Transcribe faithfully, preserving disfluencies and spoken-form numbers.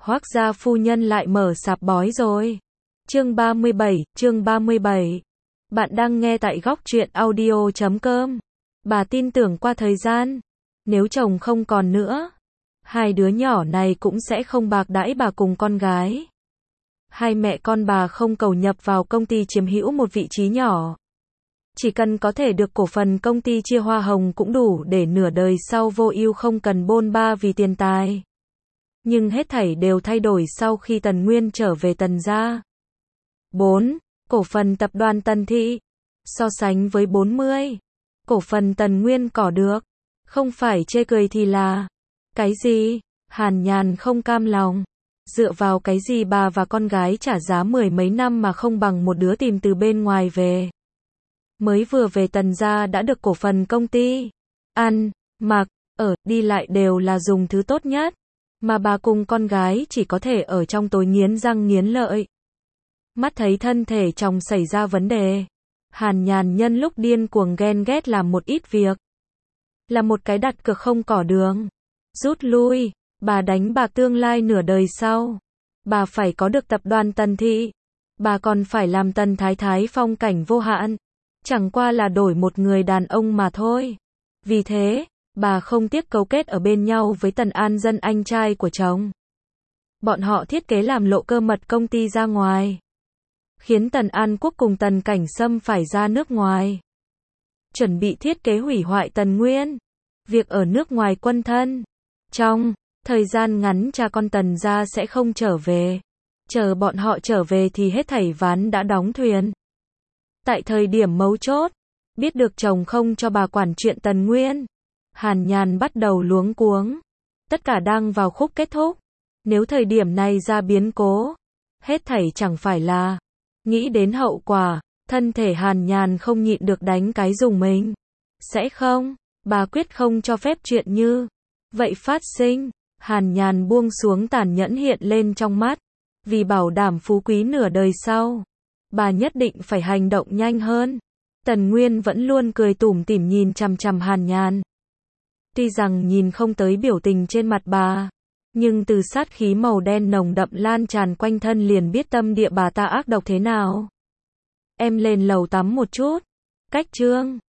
Hoác gia phu nhân lại mở sạp bói rồi. Chương ba mươi bảy, chương ba mươi bảy. Bạn đang nghe tại góc truyện audio chấm com. Bà tin tưởng qua thời gian, nếu chồng không còn nữa, hai đứa nhỏ này cũng sẽ không bạc đãi bà cùng con gái. Hai mẹ con bà không cầu nhập vào công ty chiếm hữu một vị trí nhỏ. Chỉ cần có thể được cổ phần công ty chia hoa hồng cũng đủ để nửa đời sau vô ưu không cần bôn ba vì tiền tài. Nhưng hết thảy đều thay đổi sau khi Tần Nguyên trở về Tần gia. bốn. Cổ phần tập đoàn Tần Thị. So sánh với bốn mươi. Cổ phần Tần Nguyên có được. Không phải chê cười thì là. Cái gì? Hàn Nhàn không cam lòng. Dựa vào cái gì bà và con gái trả giá mười mấy năm mà không bằng một đứa tìm từ bên ngoài về. Mới vừa về Tần gia đã được cổ phần công ty. Ăn, mặc, ở, đi lại đều là dùng thứ tốt nhất. Mà bà cùng con gái chỉ có thể ở trong tối nghiến răng nghiến lợi. Mắt thấy thân thể chồng xảy ra vấn đề. Hàn Nhàn nhân lúc điên cuồng ghen ghét làm một ít việc. Là một cái đặt cược không cỏ đường. Rút lui, bà đánh bạc tương lai nửa đời sau. Bà phải có được tập đoàn Tần Thị. Bà còn phải làm Tần Thái Thái phong cảnh vô hạn. Chẳng qua là đổi một người đàn ông mà thôi. Vì thế, bà không tiếc cấu kết ở bên nhau với Tần An Dân anh trai của chồng. Bọn họ thiết kế làm lộ cơ mật công ty ra ngoài. Khiến Tần An Quốc cùng Tần Cảnh Sâm phải ra nước ngoài. Chuẩn bị thiết kế hủy hoại Tần Nguyên. Việc ở nước ngoài quân thân. Trong thời gian ngắn cha con Tần gia sẽ không trở về. Chờ bọn họ trở về thì hết thảy ván đã đóng thuyền. Tại thời điểm mấu chốt, biết được chồng không cho bà quản chuyện Tần Nguyên. Hàn Nhàn bắt đầu luống cuống. Tất cả đang vào khúc kết thúc. Nếu thời điểm này ra biến cố, hết thảy chẳng phải là. Nghĩ đến hậu quả, thân thể Hàn Nhàn không nhịn được đánh cái dùng mình. Sẽ không, bà quyết không cho phép chuyện như vậy phát sinh. Hàn Nhàn buông xuống tàn nhẫn hiện lên trong mắt. Vì bảo đảm phú quý nửa đời sau, bà nhất định phải hành động nhanh hơn. Tần Nguyên vẫn luôn cười tủm tỉm nhìn chằm chằm Hàn Nhàn. Tuy rằng nhìn không tới biểu tình trên mặt bà, nhưng từ sát khí màu đen nồng đậm lan tràn quanh thân liền biết tâm địa bà ta ác độc thế nào. Em lên lầu tắm một chút. Cách Trương